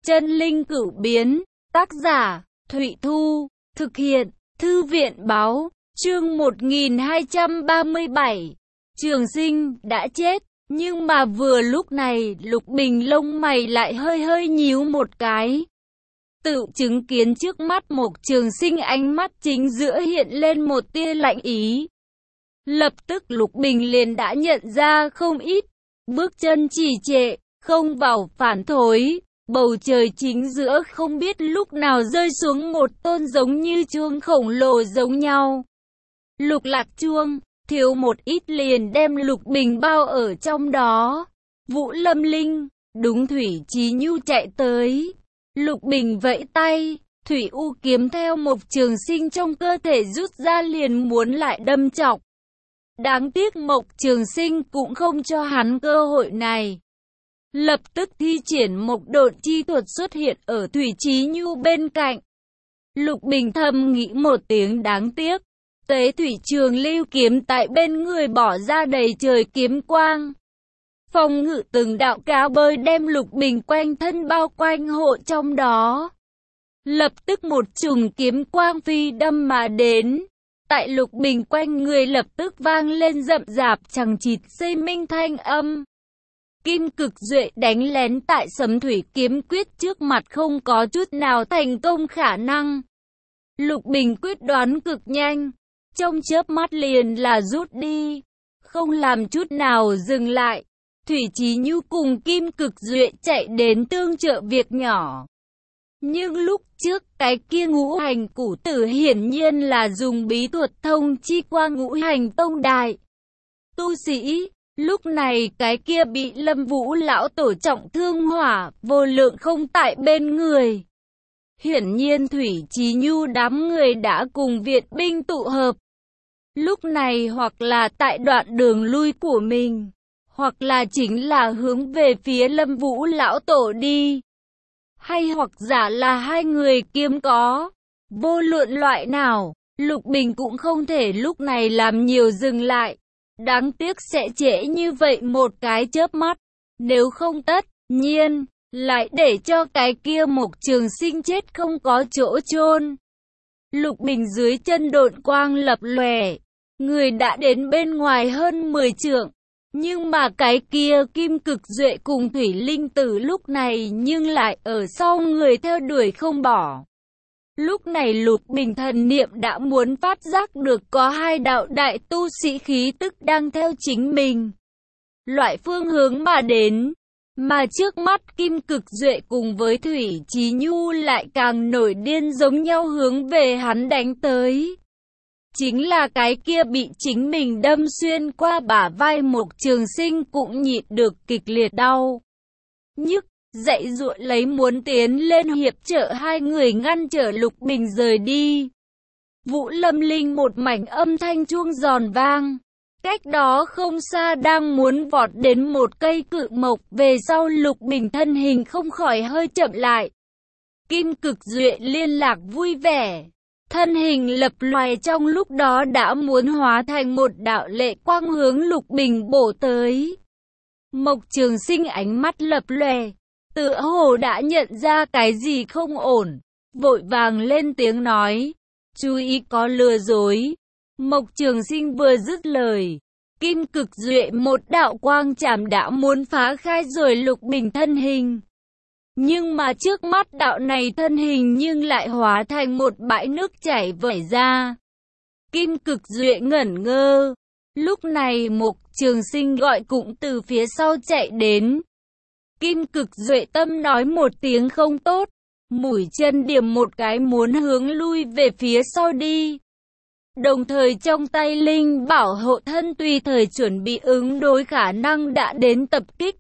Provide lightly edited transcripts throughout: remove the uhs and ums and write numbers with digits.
Chân linh cửu biến, tác giả, Thụy Thu, thực hiện, Thư viện báo, chương 1237. Trường Sinh đã chết, nhưng mà vừa lúc này, Lục Bình lông mày lại hơi hơi nhíu một cái. Tự chứng kiến trước mắt Mộc Trường Sinh, ánh mắt chính giữa hiện lên một tia lạnh ý. Lập tức Lục Bình liền đã nhận ra không ít, bước chân trì trệ, không vào phản thối. Bầu trời chính giữa không biết lúc nào rơi xuống một tôn giống như chuông khổng lồ giống nhau. Lục lạc chuông, thiếu một ít liền đem Lục Bình bao ở trong đó. Vũ Lâm Linh, đúng Thủy Chí Nhu chạy tới. Lục Bình vẫy tay, Thủy U kiếm theo Mộc Trường Sinh trong cơ thể rút ra liền muốn lại đâm chọc. Đáng tiếc Mộc Trường Sinh cũng không cho hắn cơ hội này. Lập tức thi triển Mộc Độn chi thuật xuất hiện ở Thủy Chí Nhu bên cạnh. Lục Bình thầm nghĩ một tiếng đáng tiếc. Tế Thủy Trường Lưu kiếm tại bên người bỏ ra đầy trời kiếm quang. Phòng ngự từng đạo cá bơi đem Lục Bình quanh thân bao quanh hộ trong đó. Lập tức một chùm kiếm quang phi đâm mà đến. Tại Lục Bình quanh người lập tức vang lên rậm rạp chằng chịt xây minh thanh âm. Kim Cực Duệ đánh lén tại Sấm Thủy kiếm quyết trước mặt không có chút nào thành công khả năng. Lục Bình quyết đoán cực nhanh, trong chớp mắt liền là rút đi, không làm chút nào dừng lại. Thủy Chí Nhu cùng Kim Cực Duệ chạy đến tương trợ việc nhỏ. Nhưng lúc trước cái kia ngũ hành củ tử hiển nhiên là dùng bí thuật thông chi qua ngũ hành tông đại tu sĩ. Lúc này cái kia bị Lâm Vũ lão tổ trọng thương hỏa vô lượng không tại bên người. Hiển nhiên Thủy Chí Nhu đám người đã cùng viện binh tụ hợp. Lúc này hoặc là tại đoạn đường lui của mình, hoặc là chính là hướng về phía Lâm Vũ lão tổ đi. Hay hoặc giả là hai người kiếm có. Vô luận loại nào, Lục Bình cũng không thể lúc này làm nhiều dừng lại. Đáng tiếc sẽ trễ như vậy một cái chớp mắt, nếu không tất nhiên lại để cho cái kia Mộc Trường Sinh chết không có chỗ chôn. Lục Bình dưới chân độn quang lập lòe, người đã đến bên ngoài hơn 10 trượng, nhưng mà cái kia Kim Cực Duệ cùng Thủy Linh Tử lúc này nhưng lại ở sau người theo đuổi không bỏ. Lúc này Lục Bình thần niệm đã muốn phát giác được có hai đạo đại tu sĩ khí tức đang theo chính mình. Loại phương hướng mà đến, mà trước mắt Kim Cực Duệ cùng với Thủy Chí Nhu lại càng nổi điên giống nhau hướng về hắn đánh tới. Chính là cái kia bị chính mình đâm xuyên qua bả vai Mộc Trường Sinh cũng nhịn được kịch liệt đau nhức. Dạy dụa lấy muốn tiến lên hiệp trợ hai người ngăn trở Lục Bình rời đi. Vũ Lâm Linh một mảnh âm thanh chuông giòn vang. Cách đó không xa đang muốn vọt đến một cây cự mộc, về sau Lục Bình thân hình không khỏi hơi chậm lại. Kim Cực Duệ liên lạc vui vẻ. Thân hình lập loè trong lúc đó đã muốn hóa thành một đạo lệ quang hướng Lục Bình bổ tới. Mộc Trường Sinh ánh mắt lập lòe, tựa hồ đã nhận ra cái gì không ổn, vội vàng lên tiếng nói, chú ý có lừa dối. Mộc Trường Sinh vừa dứt lời, Kim Cực Duệ một đạo quang chảm đã muốn phá khai rồi Lục Bình thân hình. Nhưng mà trước mắt đạo này thân hình nhưng lại hóa thành một bãi nước chảy vẩy ra. Kim Cực Duệ ngẩn ngơ, lúc này Mộc Trường Sinh gọi cũng từ phía sau chạy đến. Kim Cực Duệ tâm nói một tiếng không tốt, mũi chân điểm một cái muốn hướng lui về phía sau đi. Đồng thời trong tay linh bảo hộ thân tùy thời chuẩn bị ứng đối khả năng đã đến tập kích.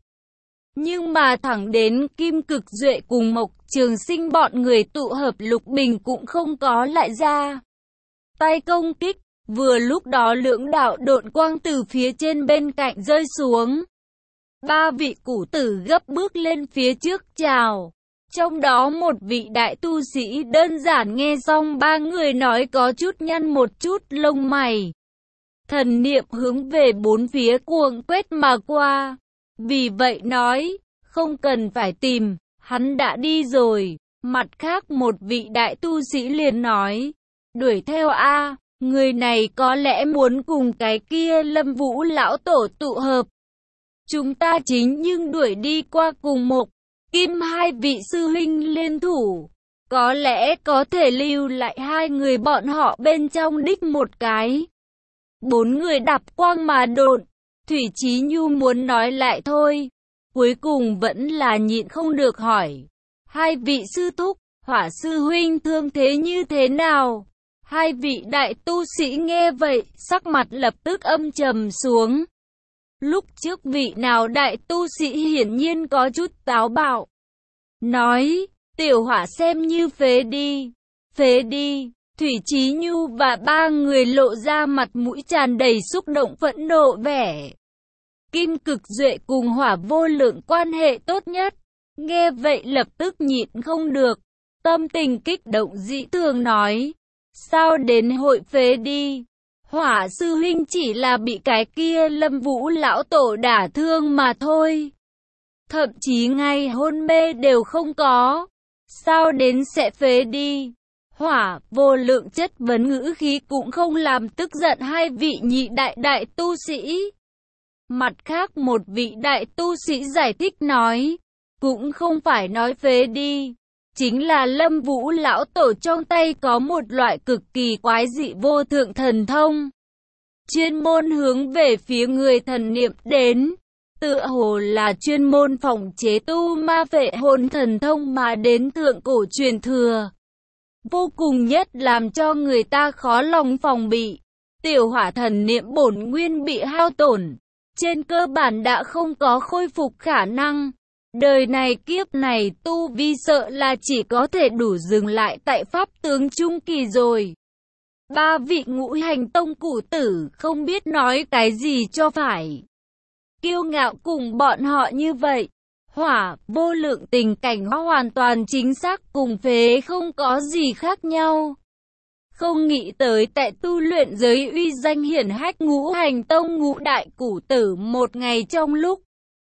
Nhưng mà thẳng đến Kim Cực Duệ cùng Mộc Trường Sinh bọn người tụ hợp, Lục Bình cũng không có lại ra tay công kích. Vừa lúc đó lưỡng đạo độn quang từ phía trên bên cạnh rơi xuống. Ba vị củ tử gấp bước lên phía trước chào. Trong đó một vị đại tu sĩ đơn giản nghe xong ba người nói có chút nhăn một chút lông mày. Thần niệm hướng về bốn phía cuồng quét mà qua. Vì vậy nói, không cần phải tìm, Hắn đã đi rồi. Mặt khác một vị đại tu sĩ liền nói, đuổi theo a, người này có lẽ muốn cùng cái kia Lâm Vũ lão tổ tụ hợp. Chúng ta chính nhưng đuổi đi qua cùng Mộc, Kim hai vị sư huynh liên thủ. Có lẽ có thể lưu lại hai người bọn họ bên trong đích một cái. Bốn người đạp quang mà độn. Thủy Chí Nhu muốn nói lại thôi. Cuối cùng vẫn là nhịn không được hỏi. Hai vị sư thúc, Hỏa sư huynh thương thế như thế nào? Hai vị đại tu sĩ nghe vậy, sắc mặt lập tức âm trầm xuống. Lúc trước vị nào đại tu sĩ hiển nhiên có chút táo bạo. Nói, tiểu Hỏa xem như phế đi. Phế đi. Thủy Chí Nhu và ba người lộ ra mặt mũi tràn đầy xúc động phẫn nộ vẻ. Kim Cực Duệ cùng Hỏa Vô Lượng quan hệ tốt nhất. Nghe vậy lập tức nhịn không được. Tâm tình kích động dĩ thường nói. Sao đến hội phế đi? Hỏa sư huynh chỉ là bị cái kia Lâm Vũ lão tổ đả thương mà thôi. Thậm chí ngay hôn mê đều không có. Sao đến sẽ phế đi? Hỏa Vô Lượng chất vấn ngữ khí cũng không làm tức giận hai vị nhị đại tu sĩ. Mặt khác một vị đại tu sĩ giải thích nói, cũng không phải nói phế đi, chính là Lâm Vũ lão tổ trong tay có một loại cực kỳ quái dị vô thượng thần thông, chuyên môn hướng về phía người thần niệm đến, tựa hồ là chuyên môn phòng chế tu ma vệ hồn thần thông mà đến thượng cổ truyền thừa. Vô cùng nhất làm cho người ta khó lòng phòng bị. Tiểu Hỏa thần niệm bổn nguyên bị hao tổn, trên cơ bản đã không có khôi phục khả năng. Đời này kiếp này tu vi sợ là chỉ có thể đủ dừng lại tại pháp tướng trung kỳ rồi. Ba vị ngũ hành tông cụ tử không biết nói cái gì cho phải. Kiêu ngạo cùng bọn họ như vậy. Hỏa Vô Lượng tình cảnh hoàn toàn chính xác cùng phế không có gì khác nhau. Không nghĩ tới tại tu luyện giới uy danh hiển hách ngũ hành tông ngũ đại củ tử một ngày trong lúc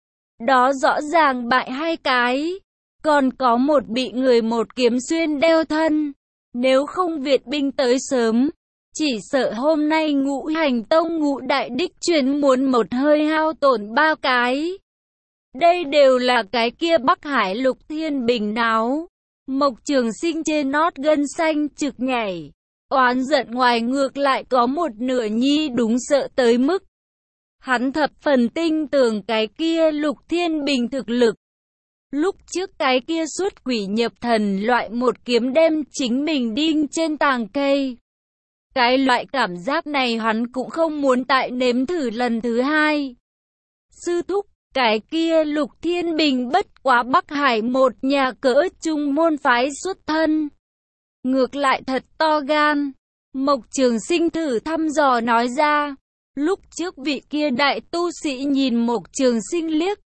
đó rõ ràng bại hai cái, còn có một bị người một kiếm xuyên đeo thân. Nếu không Việt binh tới sớm, chỉ sợ hôm nay ngũ hành tông ngũ đại đích truyền muốn một hơi hao tổn ba cái. Đây đều là cái kia Bắc Hải Lục Thiên Bình náo. Mộc Trường Sinh trên nót gân xanh trực nhảy. Oán giận ngoài ngược lại có một nửa nhi đúng sợ tới mức. Hắn thập phần tinh tưởng cái kia Lục Thiên Bình thực lực. Lúc trước cái kia xuất quỷ nhập thần loại một kiếm đem chính mình đinh trên tàng cây. Cái loại cảm giác này hắn cũng không muốn tại nếm thử lần thứ hai. Sư thúc, cái kia Lục Thiên Bình bất quá Bắc Hải một nhà cỡ trung môn phái xuất thân. Ngược lại thật to gan. Mộc Trường Sinh thử thăm dò nói ra. Lúc trước vị kia đại tu sĩ nhìn Mộc Trường Sinh liếc.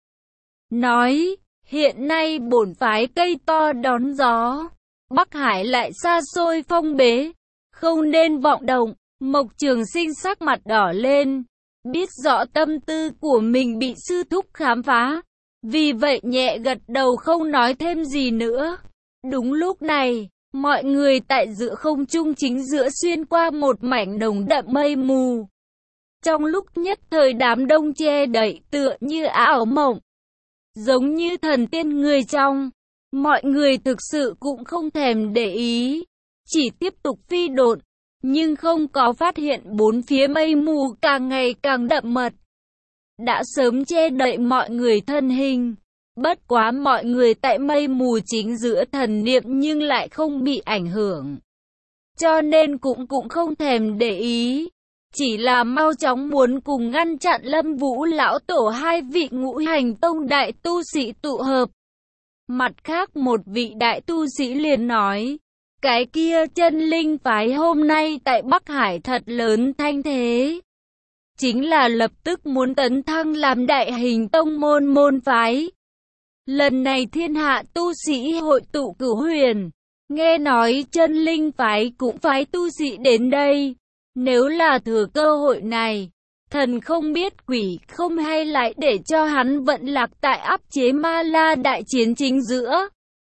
Nói, hiện nay bổn phái cây to đón gió. Bắc Hải lại xa xôi phong bế. Không nên vọng động. Mộc Trường Sinh sắc mặt đỏ lên. Biết rõ tâm tư của mình bị sư thúc khám phá. Vì vậy nhẹ gật đầu không nói thêm gì nữa. Đúng lúc này, mọi người tại giữa không trung chính giữa xuyên qua một mảnh nồng đậm mây mù. Trong lúc nhất thời đám đông che đậy tựa như ảo mộng. Giống như thần tiên người trong. Mọi người thực sự cũng không thèm để ý. Chỉ tiếp tục phi độn. Nhưng không có phát hiện bốn phía mây mù càng ngày càng đậm mật. Đã sớm che đậy mọi người thân hình. Bất quá mọi người tại mây mù chính giữa thần niệm nhưng lại không bị ảnh hưởng. Cho nên cũng không thèm để ý. Chỉ là mau chóng muốn cùng ngăn chặn Lâm Vũ lão tổ hai vị ngũ hành tông đại tu sĩ tụ hợp. Mặt khác một vị đại tu sĩ liền nói. Cái kia chân linh phái hôm nay tại Bắc Hải thật lớn thanh thế. Chính là lập tức muốn tấn thăng làm đại hình tông môn phái. Lần này thiên hạ tu sĩ hội tụ Cửu Huyền. Nghe nói chân linh phái cũng phái tu sĩ đến đây. Nếu là thừa cơ hội này, thần không biết quỷ không hay lại để cho hắn vận lạc tại áp chế Ma La đại chiến chính giữa.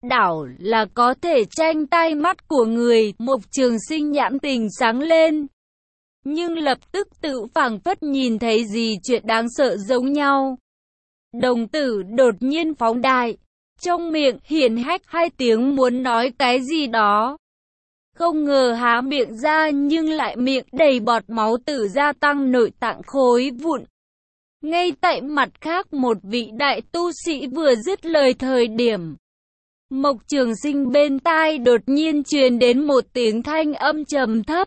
đảo là có thể tranh tai mắt của người. Mộc Trường Sinh nhãn tình sáng lên, nhưng lập tức tự phảng phất nhìn thấy gì chuyện đáng sợ giống nhau. Đồng tử đột nhiên phóng đại, trong miệng hiển hách hai tiếng muốn nói cái gì đó. Không ngờ há miệng ra nhưng lại miệng đầy bọt máu tử, gia tăng nội tạng khối vụn. Ngay tại mặt khác một vị đại tu sĩ vừa dứt lời thời điểm, Mộc Trường Sinh bên tai đột nhiên truyền đến một tiếng thanh âm trầm thấp.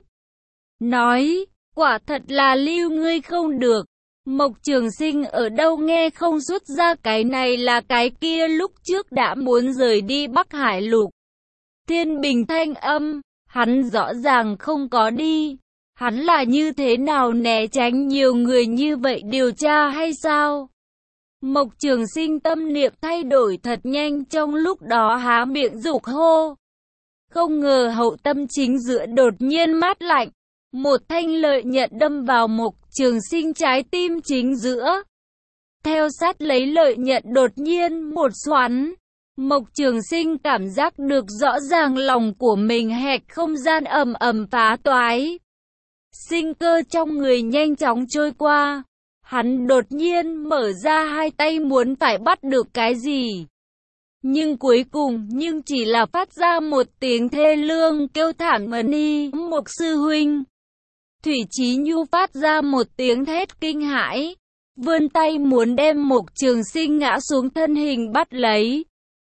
Nói, quả thật là lưu ngươi không được. Mộc Trường Sinh ở đâu nghe không xuất ra cái này là cái kia lúc trước đã muốn rời đi Bắc Hải Lục. Thiên Bình thanh âm, hắn rõ ràng không có đi. Hắn là như thế nào né tránh nhiều người như vậy điều tra hay sao? Mộc Trường Sinh tâm niệm thay đổi thật nhanh, trong lúc đó há miệng dục hô. Không ngờ hậu tâm chính giữa đột nhiên mát lạnh. Một thanh lợi nhận đâm vào Mộc Trường Sinh trái tim chính giữa. Theo sát lấy lợi nhận đột nhiên một xoắn. Mộc Trường Sinh cảm giác được rõ ràng lòng của mình hẹp, không gian ầm ầm phá toái. Sinh cơ trong người nhanh chóng trôi qua. Hắn đột nhiên mở ra hai tay muốn phải bắt được cái gì. Nhưng cuối cùng chỉ là phát ra một tiếng thê lương kêu thảm ân y. Mộc sư huynh. Thủy Chí Nhu phát ra một tiếng thét kinh hãi, vươn tay muốn đem Mộc Trường Sinh ngã xuống thân hình bắt lấy.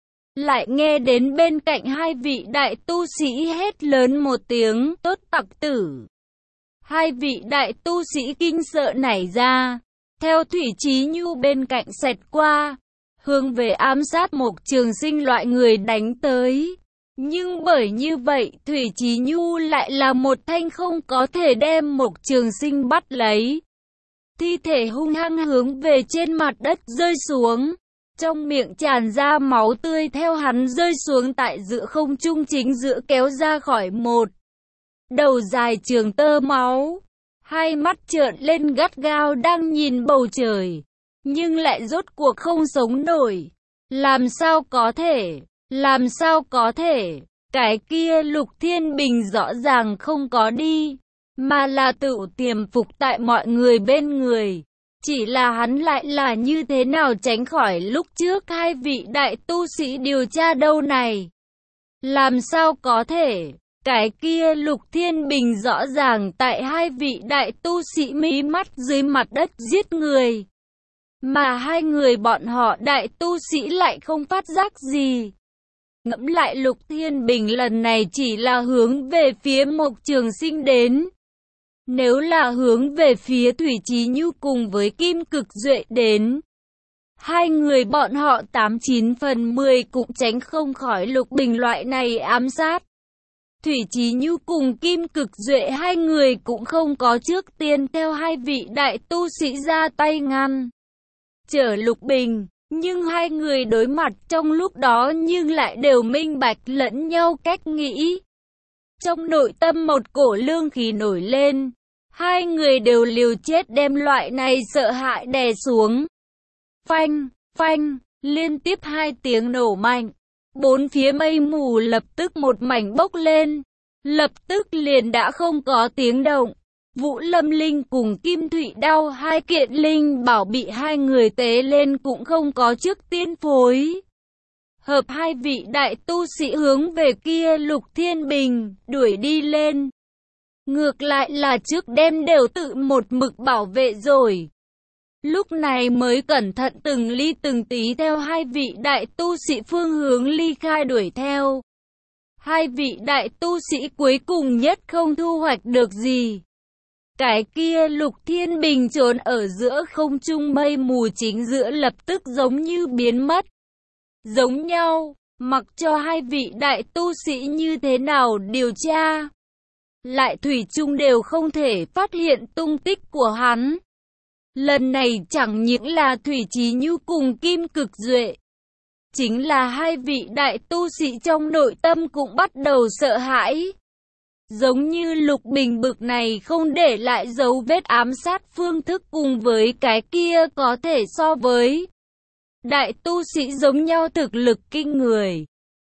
Lại nghe đến bên cạnh hai vị đại tu sĩ hét lớn một tiếng, tốt tặc tử. Hai vị đại tu sĩ kinh sợ nảy ra, theo Thủy Chí Nhu bên cạnh xẹt qua, hướng về ám sát Mộc Trường Sinh loại người đánh tới. Nhưng bởi như vậy, Thủy Chí Nhu lại là một thanh không có thể đem Mộc Trường Sinh bắt lấy. Thi thể hung hăng hướng về trên mặt đất rơi xuống. Trong miệng tràn ra máu tươi, theo hắn rơi xuống tại giữa không trung chính giữa kéo ra khỏi một đầu dài trường tơ máu. Hai mắt trợn lên gắt gao đang nhìn bầu trời, nhưng lại rốt cuộc không sống nổi. Làm sao có thể? Làm sao có thể? Cái kia Lục Thiên Bình rõ ràng không có đi, mà là tự tiềm phục tại mọi người bên người. Chỉ là hắn lại là như thế nào tránh khỏi lúc trước hai vị đại tu sĩ điều tra đâu này? Làm sao có thể? Cái kia Lục Thiên Bình rõ ràng tại hai vị đại tu sĩ mí mắt dưới mặt đất giết người, mà hai người bọn họ đại tu sĩ lại không phát giác gì. Ngẫm lại, Lục Thiên Bình lần này chỉ là hướng về phía Mộc Trường Sinh đến. Nếu là hướng về phía Thủy Chí Nhu cùng với Kim Cực Duệ đến, hai người bọn họ 89 phần 10 cũng tránh không khỏi Lục Bình loại này ám sát. Thủy Chí Nhu cùng Kim Cực Duệ hai người cũng không có trước tiên theo hai vị đại tu sĩ ra tay ngăn trở Lục Bình. Nhưng hai người đối mặt trong lúc đó nhưng lại đều minh bạch lẫn nhau cách nghĩ. Trong nội tâm một cổ lương khí nổi lên. Hai người đều liều chết đem loại này sợ hãi đè xuống. Phanh, phanh, liên tiếp hai tiếng nổ mạnh. Bốn phía mây mù lập tức một mảnh bốc lên. Lập tức liền đã không có tiếng động. Vũ Lâm Linh cùng Kim Thụy Đao hai kiện linh bảo bị hai người tế lên cũng không có trước tiên phối hợp hai vị đại tu sĩ hướng về kia Lục Thiên Bình đuổi đi lên. Ngược lại là trước đêm đều tự một mực bảo vệ rồi. Lúc này mới cẩn thận từng ly từng tí theo hai vị đại tu sĩ phương hướng ly khai đuổi theo. Hai vị đại tu sĩ cuối cùng nhất không thu hoạch được gì. Cái kia Lục Thiên Bình trốn ở giữa không trung mây mù chính giữa lập tức giống như biến mất. Giống nhau, mặc cho hai vị đại tu sĩ như thế nào điều tra, lại thủy chung đều không thể phát hiện tung tích của hắn. Lần này chẳng những là Thủy Chí Nhu cùng Kim Cực Duệ, chính là hai vị đại tu sĩ trong nội tâm cũng bắt đầu sợ hãi. Giống như Lục Bình bực này không để lại dấu vết ám sát phương thức cùng với cái kia có thể so với đại tu sĩ giống nhau thực lực kinh người.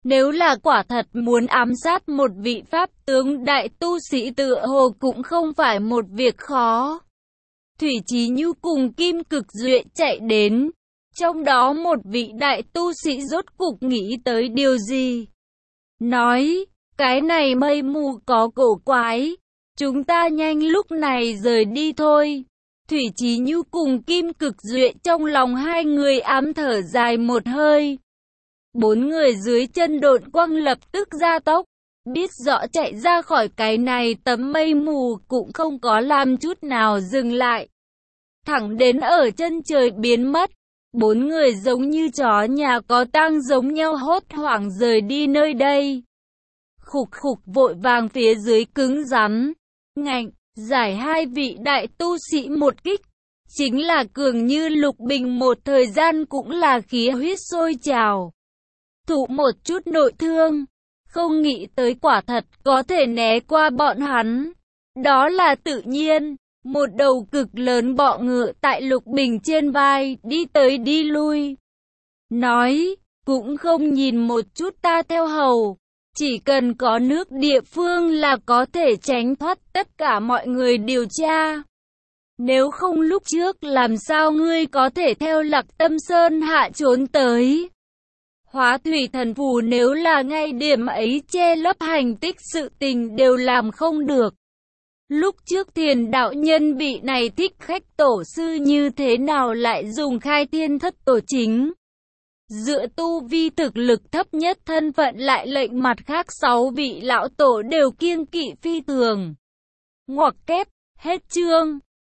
Nếu là quả thật muốn ám sát một vị pháp tướng đại tu sĩ tựa hồ cũng không phải một việc khó. Thủy Chí Nhu cùng Kim Cực Duệ chạy đến. Trong đó một vị đại tu sĩ rốt cục nghĩ tới điều gì? Nói, cái này mây mù có cổ quái. Chúng ta nhanh lúc này rời đi thôi. Thủy Chí Nhu cùng Kim Cực Duệ trong lòng hai người ám thở dài một hơi. Bốn người dưới chân độn quang lập tức gia tốc. Biết rõ chạy ra khỏi cái này tấm mây mù cũng không có làm chút nào dừng lại. Thẳng đến ở chân trời biến mất. Bốn người giống như chó nhà có tang giống nhau hốt hoảng rời đi nơi đây. Khục khục vội vàng phía dưới cứng rắn. Ngạnh, giải hai vị đại tu sĩ một kích. Chính là cường như Lục Bình một thời gian cũng là khí huyết sôi trào. Thụ một chút nội thương. Không nghĩ tới quả thật có thể né qua bọn hắn. Đó là tự nhiên. Một đầu cực lớn bọ ngựa tại Lục Bình trên vai, đi tới đi lui. Nói, cũng không nhìn một chút ta theo hầu. Chỉ cần có nước địa phương là có thể tránh thoát tất cả mọi người điều tra. Nếu không lúc trước làm sao ngươi có thể theo Lạc Tâm Sơn hạ trốn tới. Hóa thủy thần phù nếu là ngay điểm ấy che lấp hành tích sự tình đều làm không được. Lúc trước Thiền đạo nhân bị này thích khách tổ sư như thế nào lại dùng khai thiên thất tổ chính. Dựa tu vi thực lực thấp nhất thân phận lại lệnh mặt khác 6 vị lão tổ đều kiêng kỵ phi thường. Ngoặc kép, hết chương.